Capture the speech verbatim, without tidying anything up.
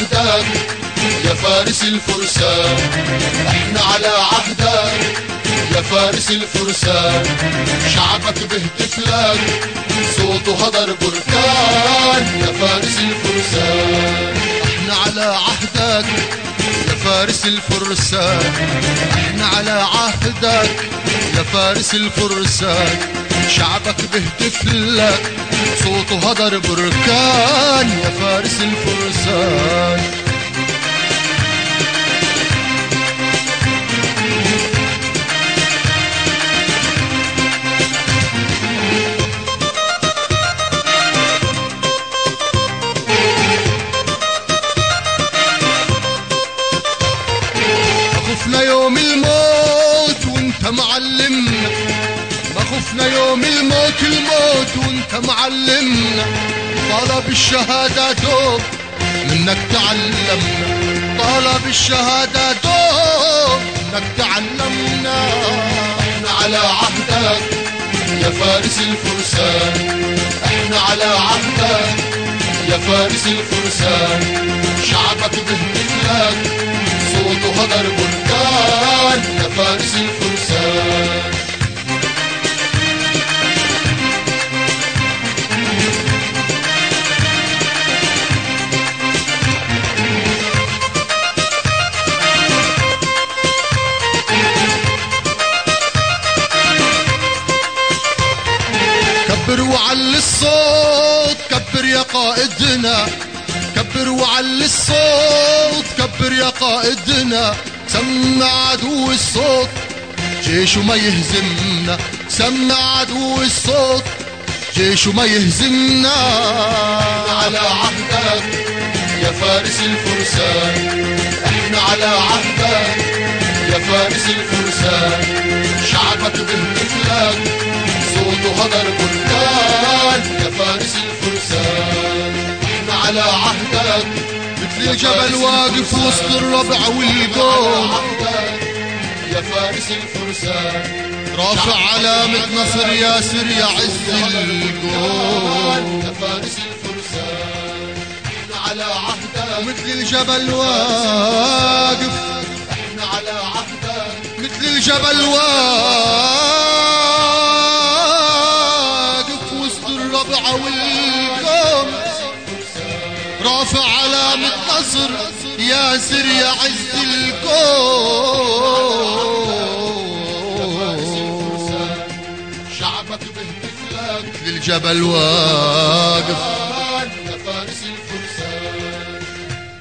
عهدك يا فارس الفرسان، احنا على عهدك يا فارس الفرسان، شعبك بهتف لك صوته هدر بركان يا فارس الفرسان. احنا على عهدك يا فارس الفرسان، احنا على عهدك يا فارس الفرسان، شعبك بهتف لك صوته هدر بركان يا فارس الفرسان. خفنا يوم الموت وانت معلمنا، ما خفنا يوم الموت الموت وانت معلمنا، طلب الشهادة دوب منك تعلمنا، طلب الشهادة دوب منك تعلمنا. احنا على عهدك يا فارس الفرسان، احنا على عهدك يا فارس الفرسان، شعبك بهتف لك صوته هدر بركان يا فارس الفرسان. كبر وعلي الصوت كبر يا قائدنا، كبر وعلي الصوت كبر يا قائدنا، سمع عدو الصوت جيشه ما يهزمنا، سمع عدو الصوت جيشه ما يهزمنا. على عهدك يا فارس الفرسان، احنا على عهدك يا فارس الفرسان، شعبك بهتف لك صوته هدر بركان يا فارس الفرسان. احنا على عهدك مثل الجبل واقف وسط الربع والقوم، يا فارس الفرسان، رافع علامة نصر ياسر يا عز القوم يا فارس الفرسان. احنا على عهدك مثل الجبل واقف، احنا على عهدك مثل الجبل واقف وسط الربع والقوم، رافع علامة نصر ياسر يا عز القوم. شعبك بهتف لك مثل الجبل واقف